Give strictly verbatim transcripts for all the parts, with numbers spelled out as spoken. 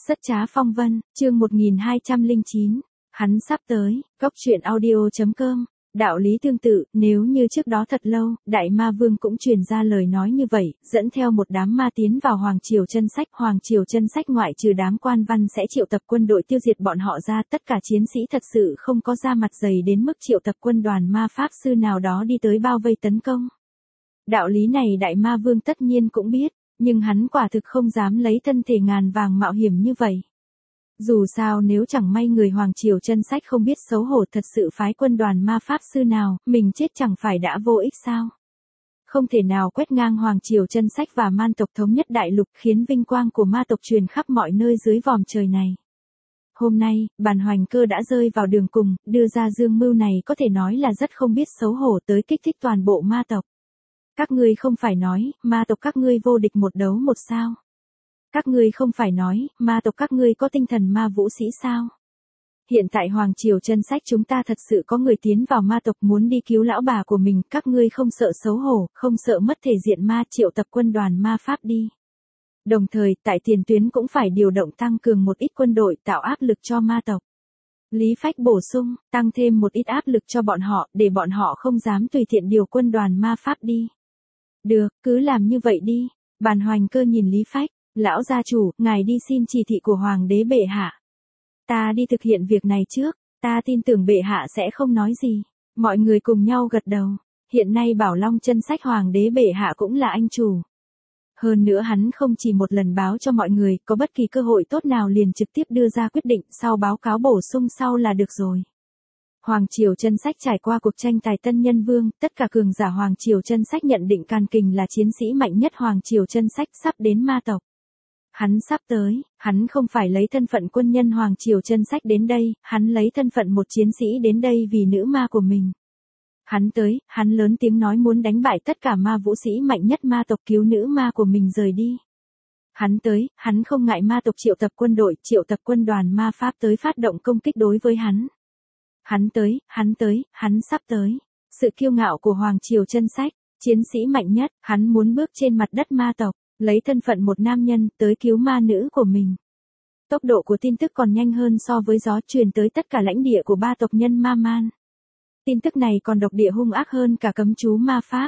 Rất trá phong vân, chương một nghìn hai trăm lẻ chín, hắn sắp tới, góc truyện audio chấm com. Đạo lý tương tự, nếu như trước đó thật lâu, Đại Ma Vương cũng truyền ra lời nói như vậy, dẫn theo một đám ma tiến vào Hoàng Triều Chân Sách. Hoàng Triều Chân Sách ngoại trừ đám quan văn sẽ triệu tập quân đội tiêu diệt bọn họ ra, tất cả chiến sĩ thật sự không có da mặt dày đến mức triệu tập quân đoàn ma pháp sư nào đó đi tới bao vây tấn công. Đạo lý này Đại Ma Vương tất nhiên cũng biết, nhưng hắn quả thực không dám lấy thân thể ngàn vàng mạo hiểm như vậy. Dù sao nếu chẳng may người Hoàng Triều Chân Sách không biết xấu hổ thật sự phái quân đoàn ma pháp sư nào, mình chết chẳng phải đã vô ích sao? Không thể nào quét ngang Hoàng Triều Chân Sách và man tộc thống nhất đại lục, khiến vinh quang của ma tộc truyền khắp mọi nơi dưới vòm trời này. Hôm nay, Bàn Hoành Cơ đã rơi vào đường cùng, đưa ra dương mưu này có thể nói là rất không biết xấu hổ tới kích thích toàn bộ ma tộc. Các ngươi không phải nói, ma tộc các ngươi vô địch một đấu một sao? Các ngươi không phải nói, ma tộc các ngươi có tinh thần ma vũ sĩ sao? Hiện tại Hoàng Triều Chân Sách chúng ta thật sự có người tiến vào ma tộc muốn đi cứu lão bà của mình, các ngươi không sợ xấu hổ, không sợ mất thể diện ma, triệu tập quân đoàn ma pháp đi. Đồng thời, tại tiền tuyến cũng phải điều động tăng cường một ít quân đội tạo áp lực cho ma tộc. Lý Phách bổ sung, tăng thêm một ít áp lực cho bọn họ, để bọn họ không dám tùy tiện điều quân đoàn ma pháp đi. Được, cứ làm như vậy đi. Bàn Hoành Cơ nhìn Lý Phách. Lão gia chủ, ngài đi xin chỉ thị của Hoàng đế bệ hạ. Ta đi thực hiện việc này trước, ta tin tưởng bệ hạ sẽ không nói gì. Mọi người cùng nhau gật đầu. Hiện nay Bảo Long Chân Sách Hoàng đế bệ hạ cũng là anh chủ. Hơn nữa hắn không chỉ một lần báo cho mọi người, có bất kỳ cơ hội tốt nào liền trực tiếp đưa ra quyết định, sau báo cáo bổ sung sau là được rồi. Hoàng Triều Chân Sách trải qua cuộc tranh tài Tân Nhân Vương, tất cả cường giả Hoàng Triều Chân Sách nhận định Càn Kình là chiến sĩ mạnh nhất Hoàng Triều Chân Sách sắp đến ma tộc. Hắn sắp tới, hắn không phải lấy thân phận quân nhân Hoàng Triều Chân Sách đến đây, hắn lấy thân phận một chiến sĩ đến đây vì nữ ma của mình. Hắn tới, hắn lớn tiếng nói muốn đánh bại tất cả ma vũ sĩ mạnh nhất ma tộc cứu nữ ma của mình rời đi. Hắn tới, hắn không ngại ma tộc triệu tập quân đội, triệu tập quân đoàn ma pháp tới phát động công kích đối với hắn. Hắn tới, hắn tới, hắn sắp tới. Sự kiêu ngạo của Hoàng Triều Chân Sách, chiến sĩ mạnh nhất, hắn muốn bước trên mặt đất ma tộc. Lấy thân phận một nam nhân tới cứu ma nữ của mình. Tốc độ của tin tức còn nhanh hơn so với gió truyền tới tất cả lãnh địa của ba tộc nhân Ma Man. Tin tức này còn độc địa hung ác hơn cả cấm chú ma pháp.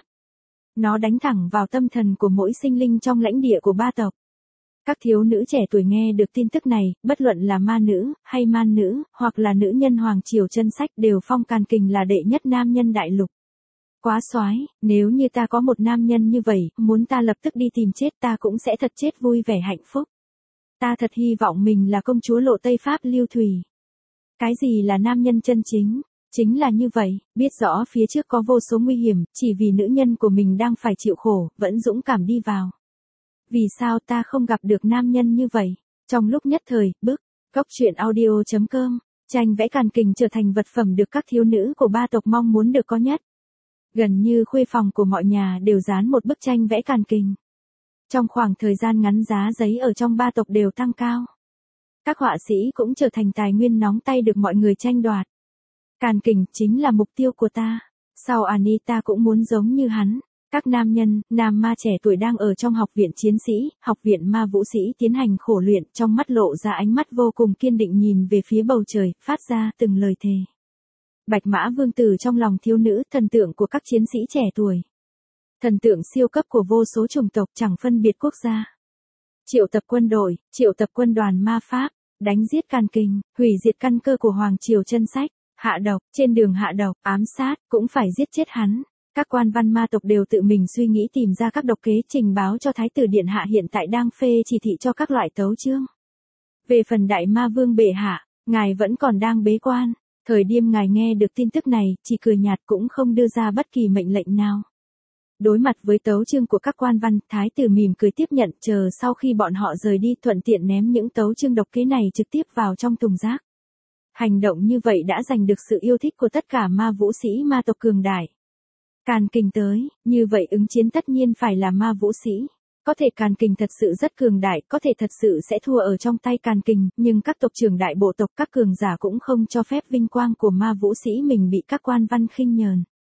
Nó đánh thẳng vào tâm thần của mỗi sinh linh trong lãnh địa của ba tộc. Các thiếu nữ trẻ tuổi nghe được tin tức này, bất luận là ma nữ, hay man nữ, hoặc là nữ nhân Hoàng Triều Chân Sách đều phong Càn Kình là đệ nhất nam nhân đại lục. Quá soái, nếu như ta có một nam nhân như vậy, muốn ta lập tức đi tìm chết ta cũng sẽ thật chết vui vẻ hạnh phúc. Ta thật hy vọng mình là công chúa lộ Tây Pháp Lưu Thủy. Cái gì là nam nhân chân chính? Chính là như vậy, biết rõ phía trước có vô số nguy hiểm, chỉ vì nữ nhân của mình đang phải chịu khổ, vẫn dũng cảm đi vào. Vì sao ta không gặp được nam nhân như vậy? Trong lúc nhất thời, bức, góc truyện audio chấm com, tranh vẽ Càn Kình trở thành vật phẩm được các thiếu nữ của ba tộc mong muốn được có nhất. Gần như khuê phòng của mọi nhà đều dán một bức tranh vẽ Càn Kình. Trong khoảng thời gian ngắn giá giấy ở trong ba tộc đều tăng cao. Các họa sĩ cũng trở thành tài nguyên nóng tay được mọi người tranh đoạt. Càn Kình chính là mục tiêu của ta. Sau Anita cũng muốn giống như hắn. Các nam nhân, nam ma trẻ tuổi đang ở trong học viện chiến sĩ, học viện ma vũ sĩ tiến hành khổ luyện, trong mắt lộ ra ánh mắt vô cùng kiên định nhìn về phía bầu trời, phát ra từng lời thề. Bạch Mã Vương tử trong lòng thiếu nữ, thần tượng của các chiến sĩ trẻ tuổi. Thần tượng siêu cấp của vô số chủng tộc chẳng phân biệt quốc gia. Triệu tập quân đội, triệu tập quân đoàn ma pháp, đánh giết Càn Kình, hủy diệt căn cơ của Hoàng Triều Chân Sách, hạ độc, trên đường hạ độc, ám sát, cũng phải giết chết hắn. Các quan văn ma tộc đều tự mình suy nghĩ tìm ra các độc kế trình báo cho Thái tử Điện Hạ hiện tại đang phê chỉ thị cho các loại tấu chương. Về phần Đại Ma Vương bệ hạ, ngài vẫn còn đang bế quan. Thời điểm ngài nghe được tin tức này, chỉ cười nhạt cũng không đưa ra bất kỳ mệnh lệnh nào. Đối mặt với tấu chương của các quan văn, Thái tử mỉm cười tiếp nhận, chờ sau khi bọn họ rời đi thuận tiện ném những tấu chương độc kế này trực tiếp vào trong thùng rác. Hành động như vậy đã giành được sự yêu thích của tất cả ma vũ sĩ ma tộc cường đại. Càn Kình tới, như vậy ứng chiến tất nhiên phải là ma vũ sĩ. Có thể Càn Kình thật sự rất cường đại, có thể thật sự sẽ thua ở trong tay Càn Kình, nhưng các tộc trưởng đại bộ tộc các cường giả cũng không cho phép vinh quang của ma vũ sĩ mình bị các quan văn khinh nhờn.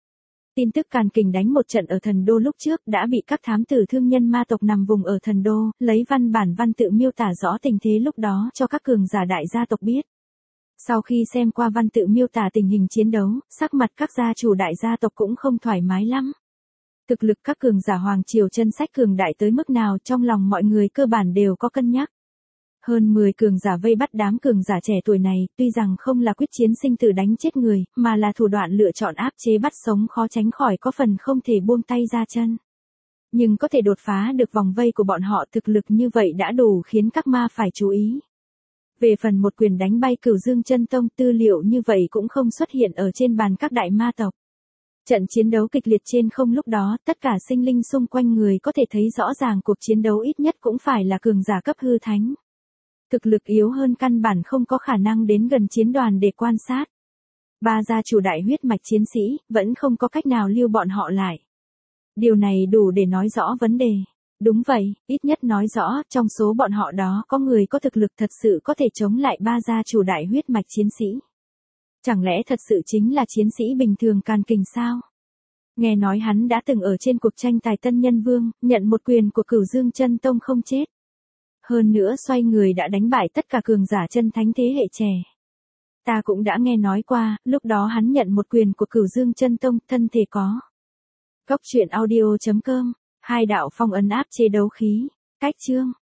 Tin tức Càn Kình đánh một trận ở thần đô lúc trước đã bị các thám tử thương nhân ma tộc nằm vùng ở thần đô, lấy văn bản văn tự miêu tả rõ tình thế lúc đó cho các cường giả đại gia tộc biết. Sau khi xem qua văn tự miêu tả tình hình chiến đấu, sắc mặt các gia chủ đại gia tộc cũng không thoải mái lắm. Thực lực các cường giả hoàng triều chân sách cường đại tới mức nào trong lòng mọi người cơ bản đều có cân nhắc. Hơn mười cường giả vây bắt đám cường giả trẻ tuổi này, tuy rằng không là quyết chiến sinh tử đánh chết người, mà là thủ đoạn lựa chọn áp chế bắt sống khó tránh khỏi có phần không thể buông tay ra chân. Nhưng có thể đột phá được vòng vây của bọn họ, thực lực như vậy đã đủ khiến các ma phải chú ý. Về phần một quyền đánh bay Cửu Dương Chân Tông, tư liệu như vậy cũng không xuất hiện ở trên bàn các đại ma tộc. Trận chiến đấu kịch liệt trên không lúc đó, tất cả sinh linh xung quanh người có thể thấy rõ ràng cuộc chiến đấu ít nhất cũng phải là cường giả cấp hư thánh. Thực lực yếu hơn căn bản không có khả năng đến gần chiến đoàn để quan sát. Ba gia chủ đại huyết mạch chiến sĩ, vẫn không có cách nào lưu bọn họ lại. Điều này đủ để nói rõ vấn đề. Đúng vậy, ít nhất nói rõ, trong số bọn họ đó có người có thực lực thật sự có thể chống lại ba gia chủ đại huyết mạch chiến sĩ. Chẳng lẽ thật sự chính là chiến sĩ bình thường Càn Kình sao? Nghe nói hắn đã từng ở trên cuộc tranh tài Tân Nhân Vương, nhận một quyền của Cửu Dương Chân Tông không chết. Hơn nữa xoay người đã đánh bại tất cả cường giả chân thánh thế hệ trẻ. Ta cũng đã nghe nói qua, lúc đó hắn nhận một quyền của Cửu Dương Chân Tông, thân thể có. Cốc truyện audio chấm com, hai đạo phong ấn áp chế đấu khí, cách chương.